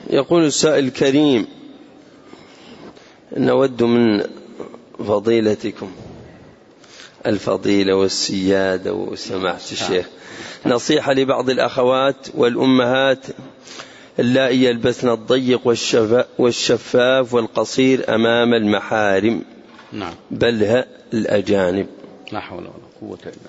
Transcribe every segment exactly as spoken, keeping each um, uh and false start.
يقول السائل الكريم: نود من فضيلتكم الفضيلة والسيادة وسماحة الشيخ نصيحة لبعض الأخوات والأمهات اللائي يلبسن الضيق والشفاف والقصير أمام المحارم، نعم، بل الأجانب. لا حول ولا قوة إلا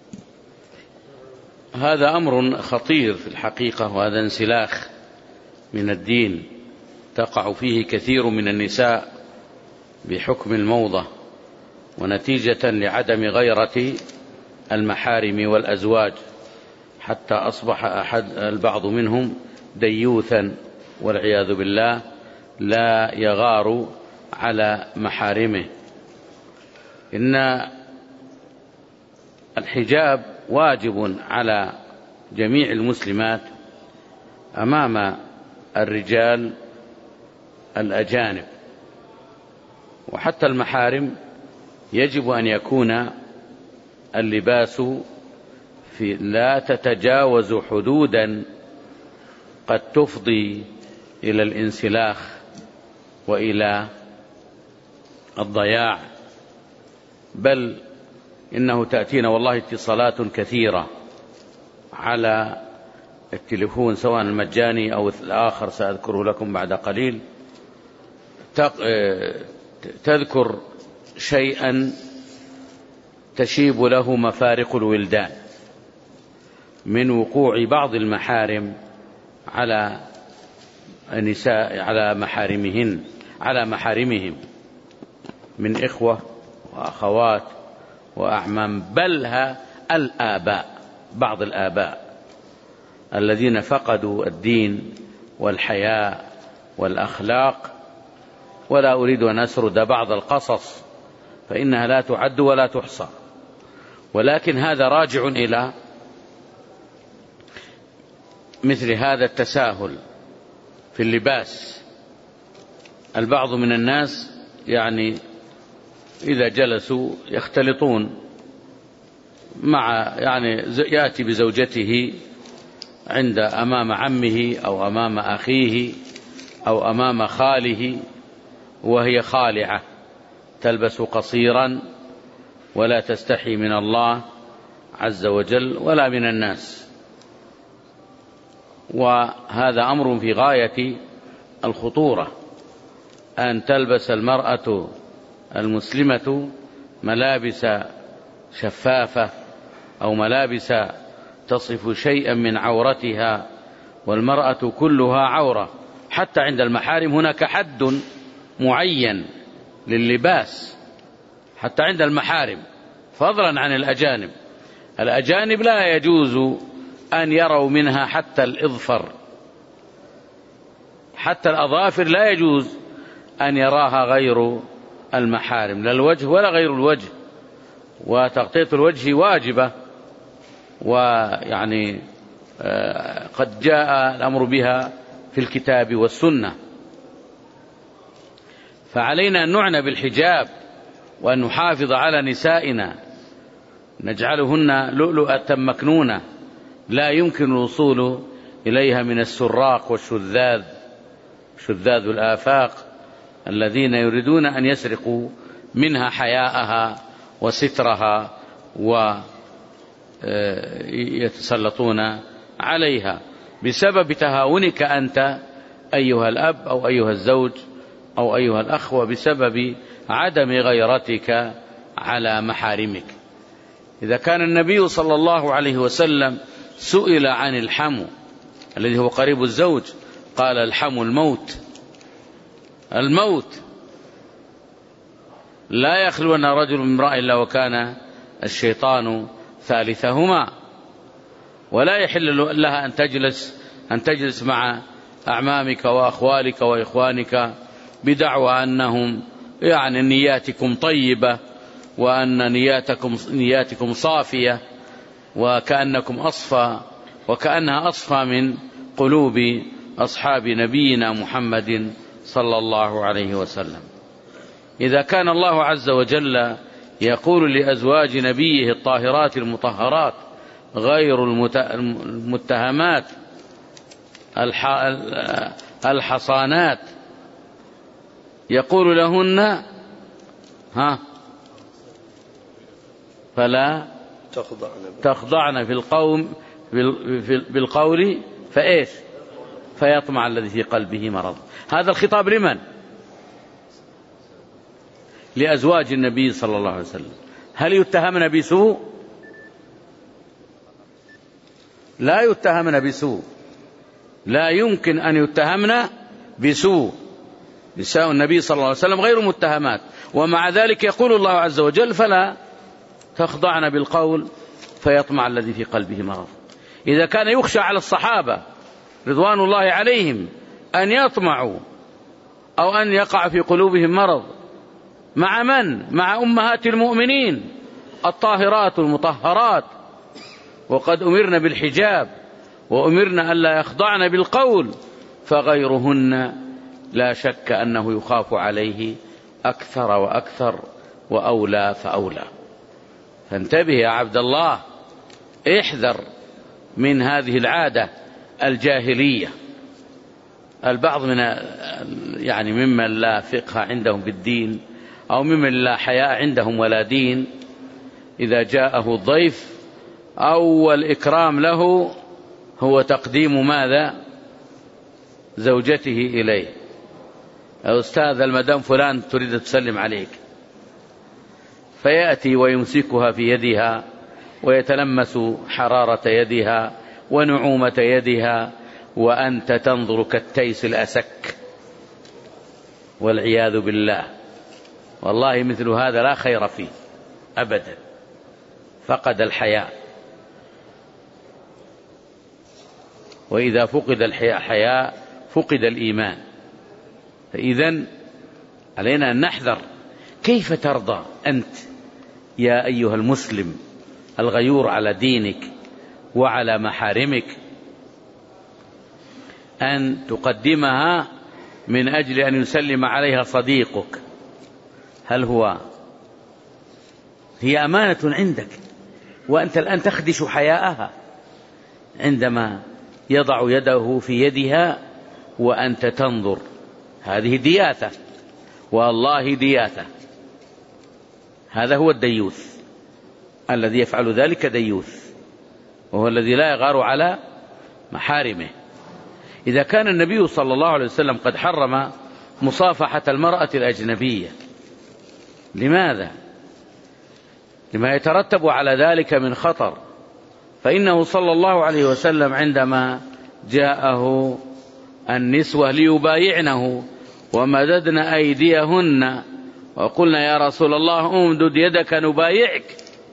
بالله. هذا أمر خطير في الحقيقة، وهذا انسلاخ من الدين تقع فيه كثير من النساء بحكم الموضة، ونتيجة لعدم غيرة المحارم والأزواج، حتى أصبح أحد البعض منهم ديوثا والعياذ بالله، لا يغار على محارمه. إن الحجاب واجب على جميع المسلمات أمام الرجال الأجانب، وحتى المحارم يجب أن يكون اللباس في لا تتجاوز حدودا قد تفضي إلى الانسلاخ وإلى الضياع، بل إنه تأتينا والله اتصالات كثيرة على التليفون سواء المجاني أو الآخر سأذكره لكم بعد قليل، تذكر شيئا تشيب له مفارق الولدان من وقوع بعض المحارم على النساء على محارمهن على محارمهم من إخوة وأخوات وأعمام، بل الآباء، بعض الآباء الذين فقدوا الدين والحياء والأخلاق. ولا أريد أن أسرد بعض القصص فإنها لا تعد ولا تحصى، ولكن هذا راجع إلى مثل هذا التساهل في اللباس. البعض من الناس يعني إذا جلسوا يختلطون مع يعني يأتي بزوجته عند أمام عمه أو أمام أخيه أو أمام خاله وهي خالعة تلبس قصيرا ولا تستحي من الله عز وجل ولا من الناس، وهذا أمر في غاية الخطورة أن تلبس المرأة المسلمة ملابس شفافة أو ملابس تصف شيئا من عورتها، والمرأة كلها عورة. حتى عند المحارم هناك حد معين لللباس حتى عند المحارم، فضلا عن الأجانب. الأجانب لا يجوز أن يروا منها حتى الإظفر، حتى الأظافر لا يجوز أن يراها غير المحارم، لا الوجه ولا غير الوجه، وتغطية الوجه واجبة، ويعني قد جاء الأمر بها في الكتاب والسنة. فعلينا أن نعنى بالحجاب وأن نحافظ على نسائنا، نجعلهن لؤلؤة مكنونة لا يمكن الوصول إليها من السراق والشذاذ شذاذ الآفاق الذين يريدون أن يسرقوا منها حياءها وسترها ويتسلطون عليها بسبب تهاونك أنت أيها الأب أو أيها الزوج أو أيها الأخ، وبسبب عدم غيرتك على محارمك. إذا كان النبي صلى الله عليه وسلم سئل عن الحمو الذي هو قريب الزوج قال: الحمو الموت. الموت لا يخلون رجل من امرأة إلا وكان الشيطان ثالثهما، ولا يحل لها أن تجلس أن تجلس مع أعمامك وأخوالك وإخوانك بدعوى أنهم يعني نياتكم طيبة وأن نياتكم نياتكم صافية، وكأنكم أصفى وكأنها أصفى من قلوب أصحاب نبينا محمد صلى الله عليه وسلم. إذا كان الله عز وجل يقول لأزواج نبيه الطاهرات المطهرات غير المتهمات الحصانات يقول لهن ها فلا تخضعن في القوم بالقول فإيش فيطمع الذي في قلبه مرض. هذا الخطاب لمن؟ لأزواج النبي صلى الله عليه وسلم. هل يتهمن بسوء؟ لا يتهمن بسوء، لا يمكن أن يتهمن بسوء. نساء النبي صلى الله عليه وسلم غير متهمات، ومع ذلك يقول الله عز وجل فلا تخضعن بالقول فيطمع الذي في قلبه مرض. إذا كان يخشى على الصحابة رضوان الله عليهم أن يطمعوا أو أن يقع في قلوبهم مرض، مع من؟ مع أمهات المؤمنين الطاهرات المطهرات، وقد أمرنا بالحجاب وأمرنا ألا يخضعن بالقول، فغيرهن لا شك أنه يخاف عليه أكثر وأكثر وأولى فأولى. فانتبه يا عبد الله، احذر من هذه العادة الجاهلية. البعض من يعني ممن لا فقه عندهم بالدين أو ممن لا حياء عندهم ولا دين، إذا جاءه الضيف أول إكرام له هو تقديم ماذا؟ زوجته إليه. أستاذ المدام فلان تريد تسلم عليك، فيأتي ويمسكها في يدها ويتلمس حرارة يدها ونعومة يدها، وأنت تنظر كالتيس الأسك والعياذ بالله. والله مثل هذا لا خير فيه أبدا، فقد الحياء، وإذا فقد الحياء فقد الإيمان. فإذن علينا أن نحذر. كيف ترضى أنت يا أيها المسلم الغيور على دينك وعلى محارمك أن تقدمها من أجل أن يسلم عليها صديقك؟ هل هو هي أمانة عندك، وأنت الآن تخدش حياءها عندما يضع يده في يدها وأنت تنظر. هذه دياثة، والله دياثة. هذا هو الديوث، الذي يفعل ذلك ديوث، وهو الذي لا يغار على محارمه. إذا كان النبي صلى الله عليه وسلم قد حرم مصافحة المرأة الأجنبية، لماذا؟ لما يترتب على ذلك من خطر. فإنه صلى الله عليه وسلم عندما جاءه النسوة ليبايعنه ومددن أيديهن وقلنا يا رسول الله امدد يدك نبايعك،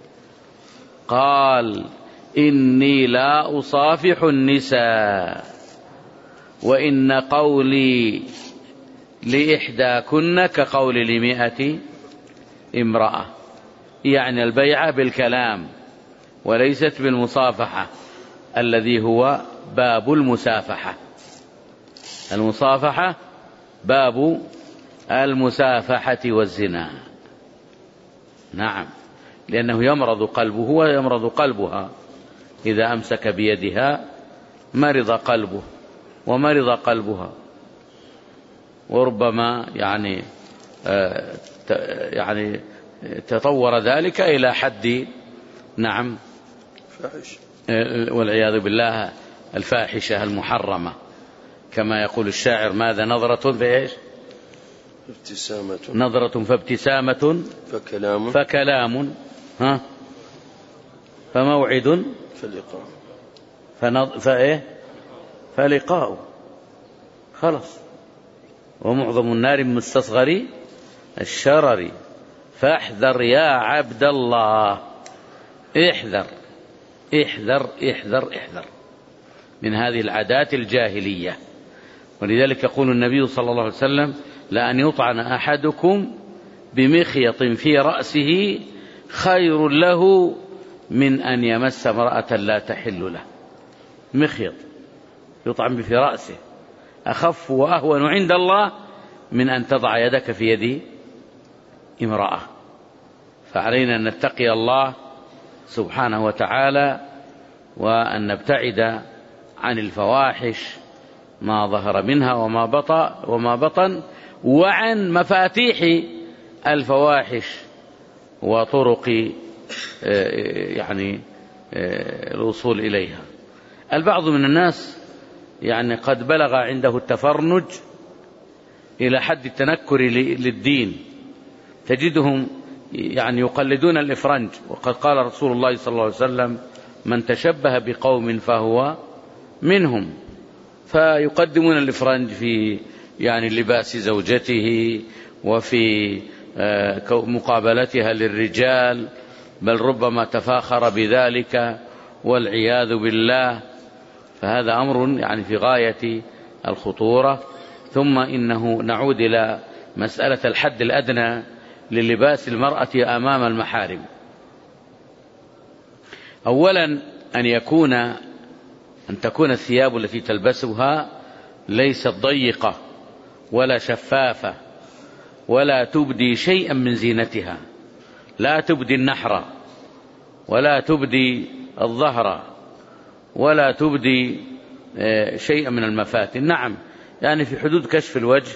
قال إني لا أصافح النساء وإن قولي لإحداكن كقول لمئة امرأة، يعني البيعة بالكلام وليست بالمصافحة، الذي هو باب المسافحة. المصافحة باب المسافحة والزنا. نعم، لأنه يمرض قلبه ويمرض قلبها. إذا أمسك بيدها مرض قلبه ومرض قلبها، وربما يعني آه يعني تطور ذلك إلى حد نعم فاحش والعياذ بالله الفاحشة المحرمة، كما يقول الشاعر ماذا نظرة بإيش؟ ابتسامة، نظرة فابتسامة فكلام فكلام ها فموعد فلقاء فنظ... فإيه فلقاء. خلص. ومعظم النار مستصغر الشرر، فاحذر يا عبد الله، احذر احذر احذر احذر من هذه العادات الجاهلية. ولذلك يقول النبي صلى الله عليه وسلم لأن يطعن أحدكم بمخيط في رأسه خير له من أن يمس امرأة لا تحل له. مخيط يطعن في رأسه أخف وأهون عند الله من أن تضع يدك في يد امرأة. فعلينا أن نتقي الله سبحانه وتعالى، وأن نبتعد عن الفواحش ما ظهر منها وما بطن, وما بطن وعن مفاتيح الفواحش وطرق يعني الوصول إليها. البعض من الناس يعني قد بلغ عنده التفرنج إلى حد التنكر للدين، تجدهم يعني يقلدون الإفرنج، وقد قال رسول الله صلى الله عليه وسلم: من تشبه بقوم فهو منهم. فيقدمون الإفرنج في يعني لباس زوجته وفي مقابلتها للرجال، بل ربما تفاخر بذلك والعياذ بالله. فهذا أمر يعني في غاية الخطورة. ثم إنه نعود إلى مسألة الحد الأدنى للباس المرأة أمام المحارم. أولا أن يكون أن تكون الثياب التي تلبسها ليست ضيقة ولا شفافة ولا تبدي شيئا من زينتها، لا تبدي النحر ولا تبدي الظهر ولا تبدي شيئا من المفاتن. نعم، يعني في حدود كشف الوجه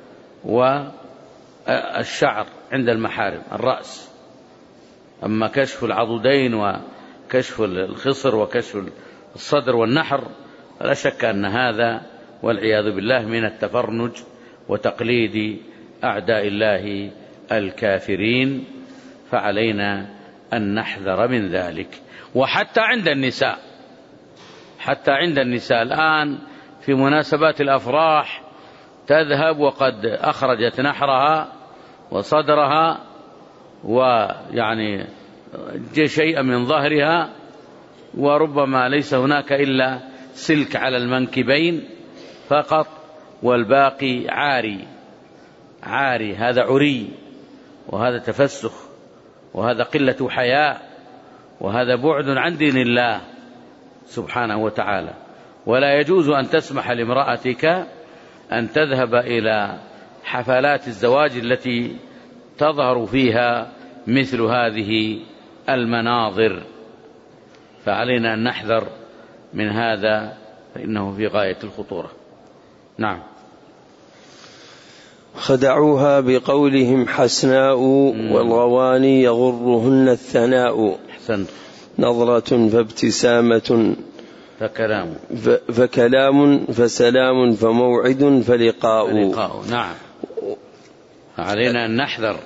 والشعر عند المحارم، الرأس. أما كشف العضدين وكشف الخصر وكشف الصدر والنحر فلا شك أن هذا والعياذ بالله من التفرنج وتقليد أعداء الله الكافرين، فعلينا أن نحذر من ذلك. وحتى عند النساء، حتى عند النساء الآن في مناسبات الأفراح تذهب وقد أخرجت نحرها وصدرها ويعني شيئا من ظهرها، وربما ليس هناك إلا سلك على المنكبين فقط، والباقي عاري عاري. هذا عري، وهذا تفسخ، وهذا قلة حياء، وهذا بعد عن دين الله سبحانه وتعالى. ولا يجوز أن تسمح لامرأتك أن تذهب إلى حفلات الزواج التي تظهر فيها مثل هذه المناظر، فعلينا أن نحذر من هذا، فإنه في غاية الخطورة. نعم. خدعوها بقولهم حسناء والغواني يغرهن الثناء. أحسنت. نظرة فابتسامة فكلام فكلام فسلام فموعد فلقاء. فلقاء. نعم. علينا أن نحذر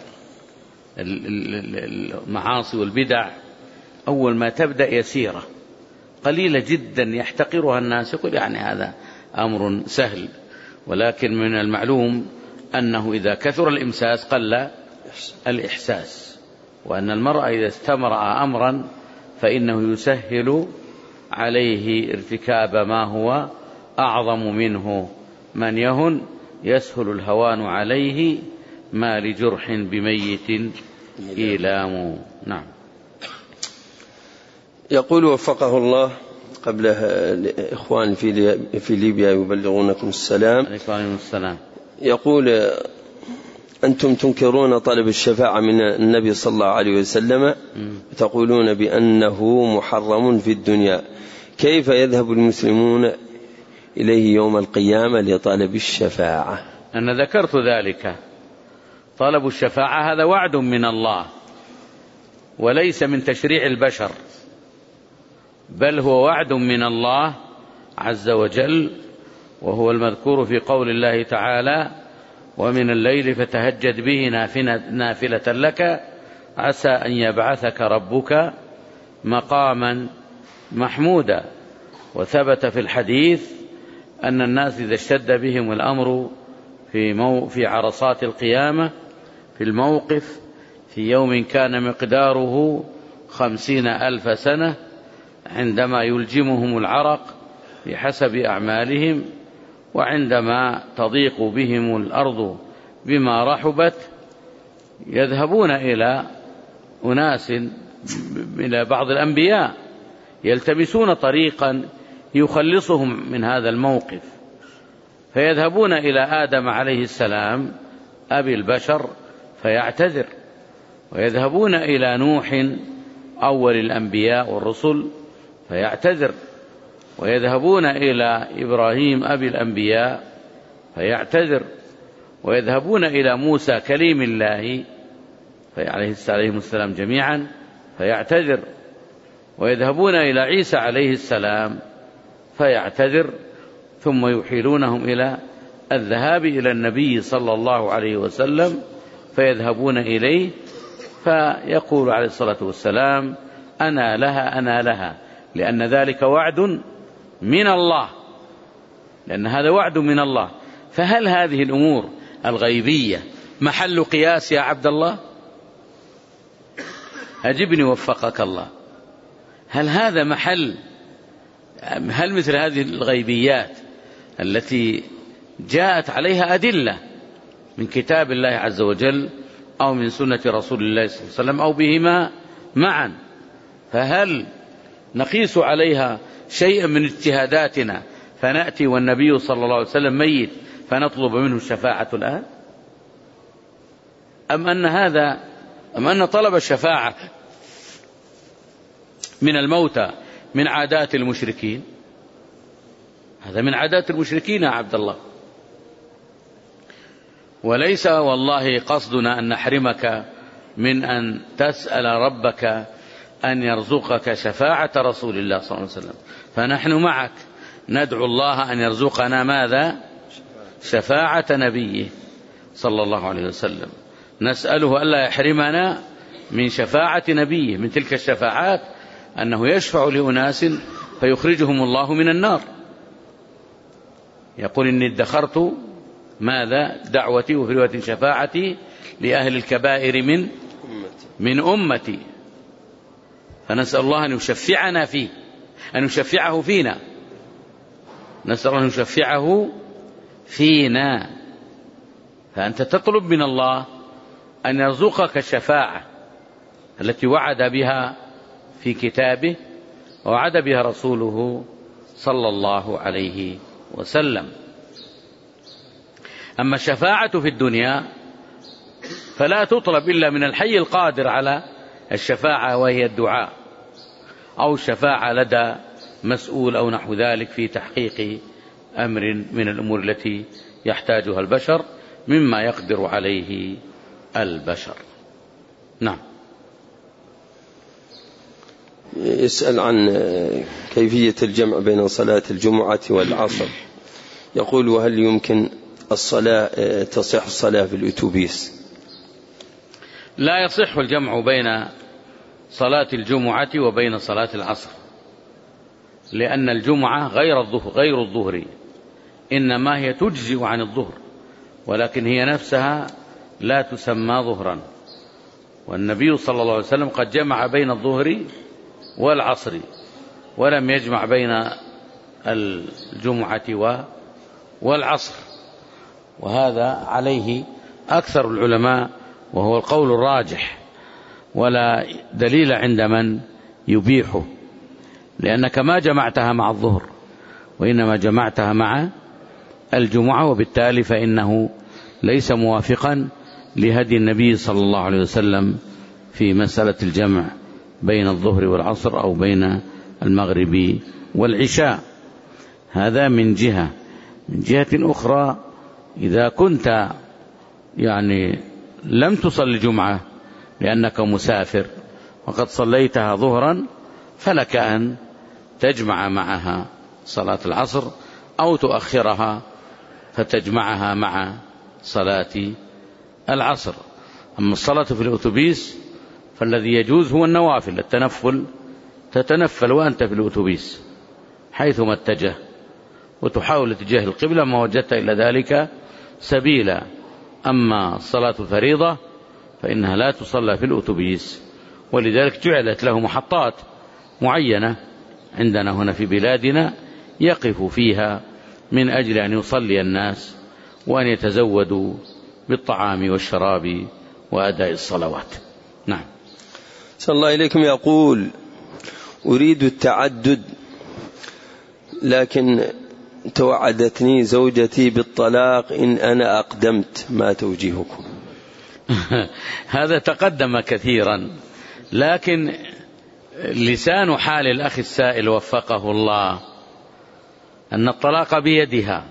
المعاصي والبدع. أول ما تبدأ يسيرة قليلة جدا يحتقرها الناس، يقول يعني هذا أمر سهل، ولكن من المعلوم أنه إذا كثر الإمساس قل الإحساس، وأن المرء إذا استمرأ أمرا فإنه يسهل عليه ارتكاب ما هو أعظم منه. من يهن يسهل الهوان عليه، ما لجرح بميت إيلام. نعم. يقول وفقه الله قبل إخوان في ليبيا يبلغونكم السلام. عليكم السلام. يقول أنتم تنكرون طلب الشفاعة من النبي صلى الله عليه وسلم، تقولون بأنه محرم في الدنيا، كيف يذهب المسلمون إليه يوم القيامة لطلب الشفاعة؟ أنا ذكرت ذلك. طلب الشفاعة هذا وعد من الله، وليس من تشريع البشر، بل هو وعد من الله عز وجل، وهو المذكور في قول الله تعالى: ومن الليل فتهجد به نافلة لك عسى أن يبعثك ربك مقاما محمودا. وثبت في الحديث أن الناس إذا اشتد بهم الأمر في, مو في عرصات القيامة في الموقف في يوم كان مقداره خمسين ألف سنة، عندما يلجمهم العرق بحسب أعمالهم، وعندما تضيق بهم الأرض بما رحبت، يذهبون إلى أناس إلى بعض الأنبياء يلتمسون طريقا يخلصهم من هذا الموقف، فيذهبون إلى آدم عليه السلام أبي البشر فيعتذر، ويذهبون إلى نوح أول الأنبياء والرسل فيعتذر، ويذهبون إلى إبراهيم أبي الأنبياء فيعتذر، ويذهبون إلى موسى كليم الله عليه السلام جميعا فيعتذر، ويذهبون إلى عيسى عليه السلام فيعتذر، ثم يحيلونهم إلى الذهاب إلى النبي صلى الله عليه وسلم فيذهبون إليه فيقول عليه الصلاة والسلام أنا لها أنا لها، لأن ذلك وعد من الله، لأن هذا وعد من الله. فهل هذه الأمور الغيبية محل قياس يا عبد الله؟ أجبني وفقك الله، هل هذا محل، هل مثل هذه الغيبيات التي جاءت عليها أدلة من كتاب الله عز وجل أو من سنة رسول الله صلى الله عليه وسلم أو بهما معا، فهل نقيس عليها شيئا من اجتهاداتنا فنأتي والنبي صلى الله عليه وسلم ميت فنطلب منه الشفاعة الآن؟ أم أن هذا أم أن طلب الشفاعة من الموتى من عادات المشركين؟ هذا من عادات المشركين يا عبد الله، وليس والله قصدنا أن نحرمك من أن تسأل ربك أن يرزقك شفاعة رسول الله صلى الله عليه وسلم، فنحن معك ندعو الله أن يرزقنا ماذا؟ شفاعة نبيه صلى الله عليه وسلم، نسأله ألا يحرمنا من شفاعة نبيه، من تلك الشفاعات أنه يشفع لأناس فيخرجهم الله من النار، يقول إني ادخرت ماذا؟ دعوتي وفي رواية شفاعتي لأهل الكبائر من من أمتي، فنسأل الله أن يشفعنا فيه، أن يشفعه فينا، نسأل الله أن يشفعه فينا. فأنت تطلب من الله أن يرزقك الشفاعة التي وعد بها في كتابه ووعد بها رسوله صلى الله عليه وسلم. أما الشفاعة في الدنيا فلا تطلب إلا من الحي القادر على الشفاعة، وهي الدعاء أو الشفاعة لدى مسؤول أو نحو ذلك في تحقيق أمر من الأمور التي يحتاجها البشر مما يقدر عليه البشر. نعم. يسأل عن كيفية الجمع بين صلاة الجمعة والعصر، يقول وهل يمكن الصلاة تصح الصلاة في الأتوبيس؟ لا يصح الجمع بين صلاة الجمعة وبين صلاة العصر، لأن الجمعة غير الظهر غير الظهر إنما هي تجزئ عن الظهر، ولكن هي نفسها لا تسمى ظهرا، والنبي صلى الله عليه وسلم قد جمع بين الظهر والعصر ولم يجمع بين الجمعة والعصر، وهذا عليه أكثر العلماء وهو القول الراجح، ولا دليل عند من يبيحه، لأنك ما جمعتها مع الظهر وإنما جمعتها مع الجمعة، وبالتالي فإنه ليس موافقا لهدي النبي صلى الله عليه وسلم في مسألة الجمع بين الظهر والعصر أو بين المغرب والعشاء. هذا من جهة. من جهة أخرى إذا كنت يعني لم تصلي الجمعة لأنك مسافر وقد صليتها ظهرا فلك أن تجمع معها صلاة العصر أو تؤخرها فتجمعها مع صلاة العصر. أما الصلاة في الأتوبيس فالذي يجوز هو النوافل، التنفل، تتنفل وأنت في الأتوبيس حيثما اتجه وتحاول اتجاه القبلة ما وجدت إلى ذلك سبيلا. أما الصلاة الفريضة فإنها لا تصلى في الأتوبيس، ولذلك جعلت له محطات معينة عندنا هنا في بلادنا يقف فيها من أجل أن يصلي الناس وأن يتزودوا بالطعام والشراب وأداء الصلوات. نعم. صلى الله إليكم. يقول أريد التعدد لكن توعدتني زوجتي بالطلاق إن أنا أقدمت، ما توجيهكم؟ هذا تقدم كثيرا، لكن لسان حال الأخ السائل وفقه الله أن الطلاق بيدها،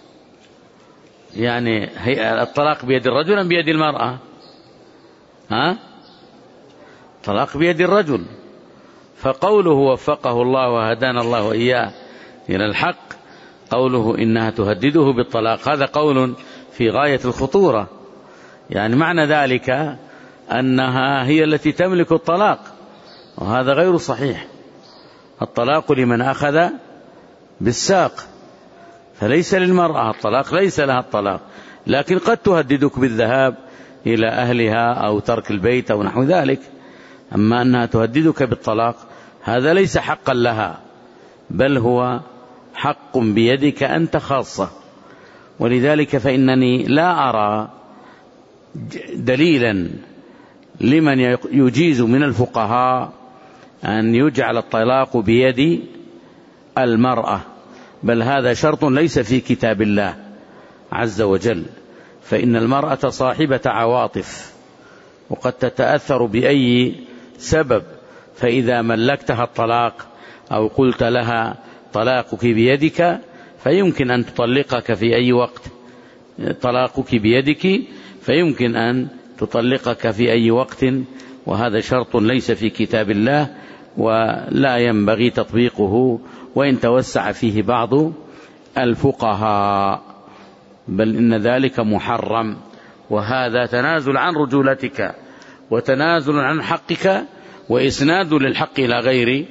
يعني هي الطلاق بيد الرجل أم بيد المرأة؟ ها؟ الطلاق بيد الرجل. فقوله وفقه الله وهدانا الله وإياه إلى الحق، قوله إنها تهدده بالطلاق، هذا قول في غاية الخطورة. يعني معنى ذلك أنها هي التي تملك الطلاق، وهذا غير صحيح. الطلاق لمن أخذ بالساق، فليس للمرأة الطلاق، ليس لها الطلاق، لكن قد تهددك بالذهاب إلى أهلها أو ترك البيت أو نحو ذلك. أما أنها تهددك بالطلاق هذا ليس حقا لها، بل هو حق بيدك أنت خاصة. ولذلك فإنني لا أرى دليلا لمن يجيز من الفقهاء أن يجعل الطلاق بيد المرأة، بل هذا شرط ليس في كتاب الله عز وجل. فإن المرأة صاحبة عواطف، وقد تتأثر بأي سبب، فإذا ملكتها الطلاق أو قلت لها طلاقك بيدك فيمكن أن تطلقك في أي وقت، طلاقك بيدك فيمكن أن تطلقك في أي وقت، وهذا شرط ليس في كتاب الله ولا ينبغي تطبيقه، وإن توسع فيه بعض الفقهاء، بل إن ذلك محرم، وهذا تنازل عن رجولتك وتنازل عن حقك وإسناد للحق إلى غير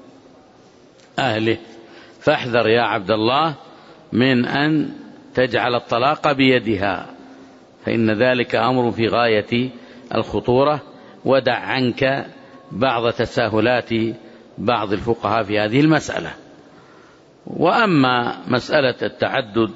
أهله. فاحذر يا عبد الله من أن تجعل الطلاق بيدها، فإن ذلك أمر في غاية الخطورة. ودع عنك بعض تساهلات بعض الفقهاء في هذه المسألة. وأما مسألة التعدد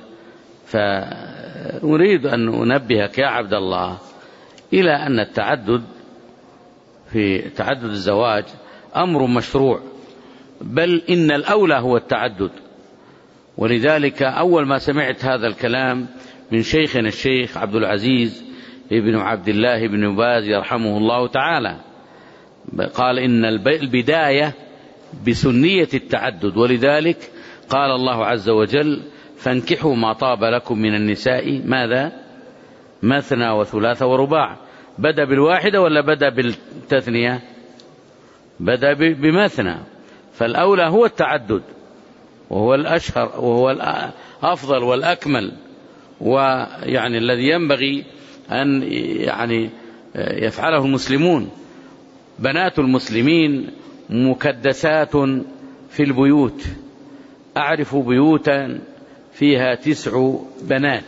فأريد أن أنبهك يا عبد الله إلى أن التعدد في تعدد الزواج أمر مشروع، بل إن الأولى هو التعدد. ولذلك أول ما سمعت هذا الكلام من شيخنا الشيخ عبد العزيز ابن عبد الله بن باز يرحمه الله تعالى، قال إن البداية بسنية التعدد، ولذلك قال الله عز وجل فانكحوا ما طاب لكم من النساء ماذا؟ مثنى وثلاث ورباع. بدأ بالواحدة ولا بدأ بالتثنية؟ بدأ بمثنى. فالأولى هو التعدد، وهو الأشهر وهو الأفضل والأكمل، ويعني الذي ينبغي أن يعني يفعله المسلمون. بنات المسلمين مكدسات في البيوت، أعرف بيوتا فيها تسع بنات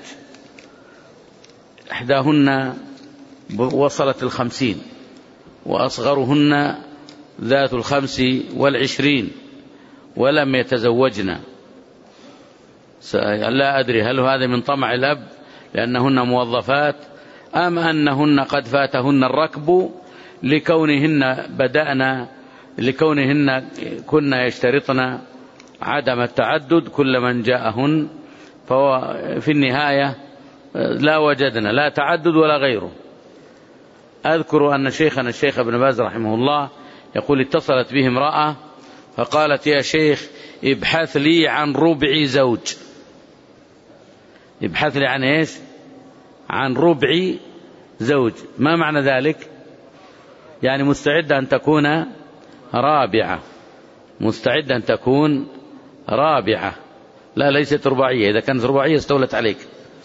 إحداهن وصلت الخمسين، وأصغرهن ذات الخمس والعشرين، ولم يتزوجن. لا أدري هل هذا من طمع الأب لأنهن موظفات، أم أنهن قد فاتهن الركب لكونهن بدأنا لكونهن كنا يشترطن عدم التعدد كل من جاءهن، ففي النهاية لا وجدنا لا تعدد ولا غيره. أذكر أن شيخنا الشيخ ابن باز رحمه الله يقول اتصلت به امرأة فقالت يا شيخ ابحث لي عن ربع زوج. ابحث لي عن ايش؟ عن ربع زوج. ما معنى ذلك؟ يعني مستعدة أن تكون رابعة، مستعدة أن تكون رابعة، لا ليست رباعية، إذا كانت رباعية استولت عليك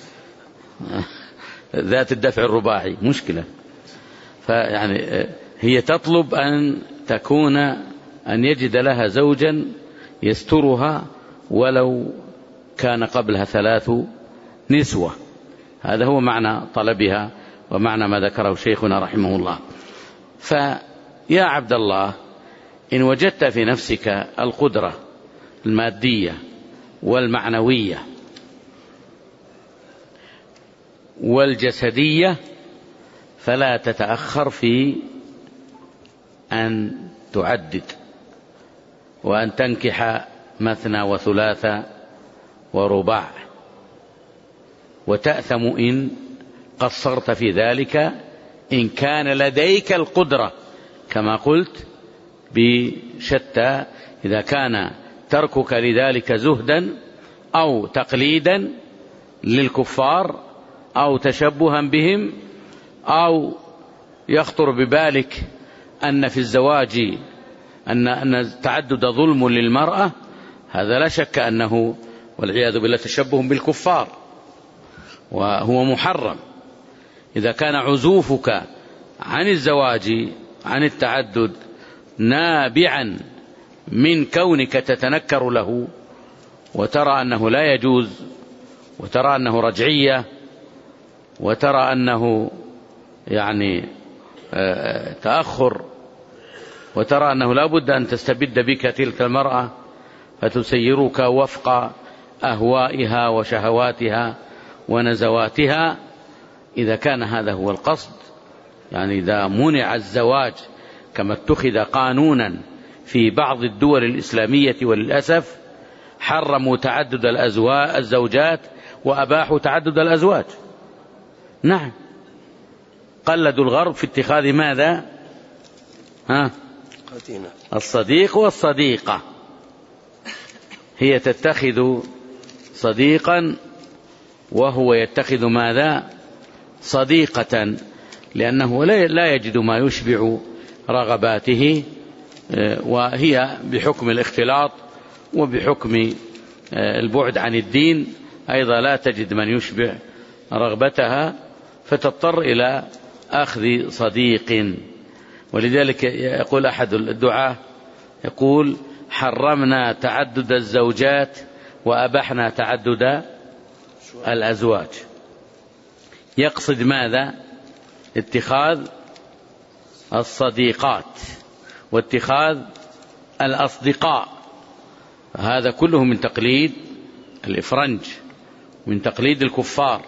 ذات الدفع الرباعي مشكلة. فيعني هي تطلب أن تكون أن يجد لها زوجا يسترها ولو كان قبلها ثلاث نسوة. هذا هو معنى طلبها ومعنى ما ذكره شيخنا رحمه الله. فيا عبد الله إن وجدت في نفسك القدرة المادية والمعنوية والجسدية فلا تتأخر في أن تعدد وأن تنكح مثنى وثلاث ورباع، وتأثم إن قصرت في ذلك إن كان لديك القدرة كما قلت بشتى. إذا كان تركك لذلك زهدا أو تقليدا للكفار أو تشبها بهم، أو يخطر ببالك أن في الزواج أن أن التعدد ظلم للمرأة، هذا لا شك أنه والعياذ بالله تشبه بالكفار وهو محرم. إذا كان عزوفك عن الزواج عن التعدد نابعا من كونك تتنكر له وترى أنه لا يجوز، وترى أنه رجعية، وترى أنه يعني تأخر، وترى أنه لا بد أن تستبد بك تلك المرأة فتسيرك وفق أهوائها وشهواتها ونزواتها، إذا كان هذا هو القصد، يعني إذا منع الزواج كما اتخذ قانونا في بعض الدول الإسلامية وللأسف حرموا تعدد الزوجات وأباحوا تعدد الأزواج. نعم، قلدوا الغرب في اتخاذ ماذا؟ ها؟ الصديق والصديقة، هي تتخذ صديقا وهو يتخذ ماذا؟ صديقة، لأنه لا يجد ما يشبع رغباته، وهي بحكم الاختلاط وبحكم البعد عن الدين أيضا لا تجد من يشبع رغبتها، فتضطر إلى أخذ صديق. ولذلك يقول أحد الدعاة يقول: حرمنا تعدد الزوجات وأبحنا تعدد الأزواج. يقصد ماذا؟ اتخاذ الصديقات واتخاذ الأصدقاء، هذا كله من تقليد الإفرنج، من تقليد الكفار.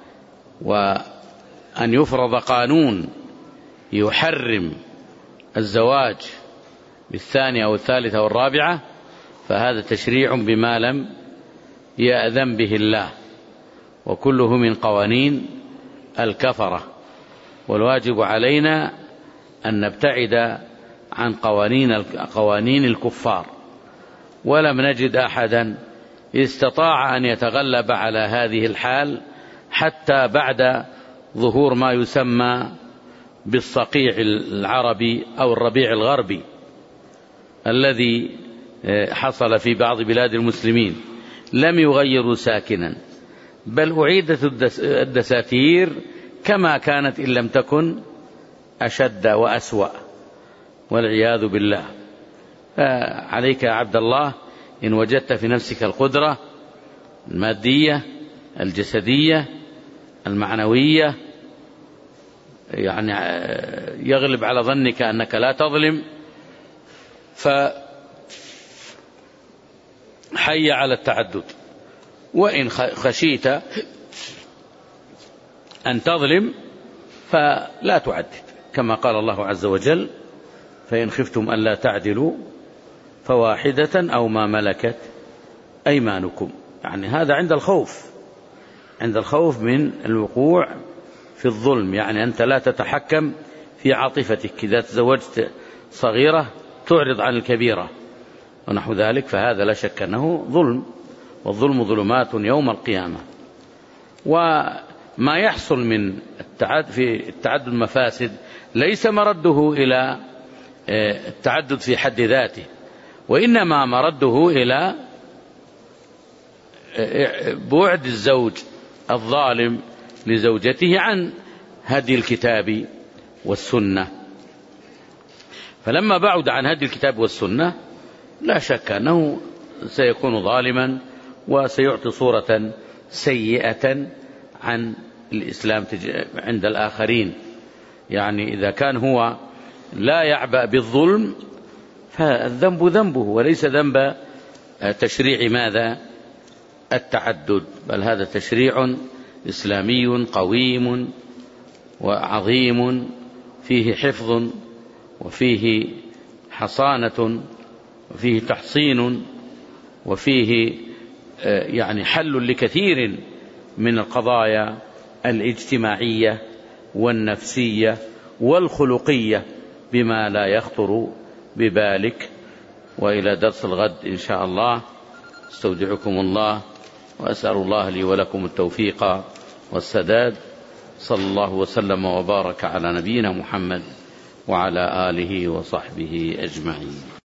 وأن يفرض قانون يحرم الزواج بالثانية أو الثالثة أو الرابعة، فهذا تشريع بما لم يأذن به الله، وكله من قوانين الكفرة. والواجب علينا أن نبتعد عن قوانين قوانين الكفار، ولم نجد أحدا استطاع أن يتغلب على هذه الحال حتى بعد ظهور ما يسمى بالصقيع العربي أو الربيع الغربي الذي حصل في بعض بلاد المسلمين. لم يغيروا ساكنا، بل أعيدت الدساتير كما كانت إن لم تكن أشد وأسوأ، والعياذ بالله. عليك يا عبد الله إن وجدت في نفسك القدرة المادية الجسدية المعنوية، يعني يغلب على ظنك أنك لا تظلم، فحي على التعدد. وإن خشيت أن تظلم فلا تعدد، كما قال الله عز وجل: فإن خفتم ألا تعدلوا فواحدة أو ما ملكت أيمانكم. يعني هذا عند الخوف، عند الخوف من الوقوع في الظلم، يعني أنت لا تتحكم في عاطفتك، إذا تزوجت صغيرة تعرض عن الكبيرة ونحو ذلك، فهذا لا شك أنه ظلم، والظلم ظلمات يوم القيامة. وما يحصل من التعدد في التعدد مفاسد ليس مرده إلى التعدد في حد ذاته، وإنما مرده إلى بعد الزوج الظالم لزوجته عن هدي الكتاب والسنة. فلما بعد عن هدي الكتاب والسنة لا شك أنه سيكون ظالما وسيعطي صورة سيئة عن الإسلام عند الآخرين. يعني إذا كان هو لا يعبأ بالظلم فالذنب ذنبه وليس ذنب تشريع ماذا؟ التعدد، بل هذا تشريع إسلامي قويم وعظيم فيه حفظ وفيه حصانة وفيه تحصين وفيه يعني حل لكثير من القضايا الاجتماعية والنفسية والخلقية بما لا يخطر ببالك. وإلى درس الغد إن شاء الله، استودعكم الله وأسأل الله لي ولكم التوفيق والسداد. صلى الله وسلم وبارك على نبينا محمد وعلى آله وصحبه أجمعين.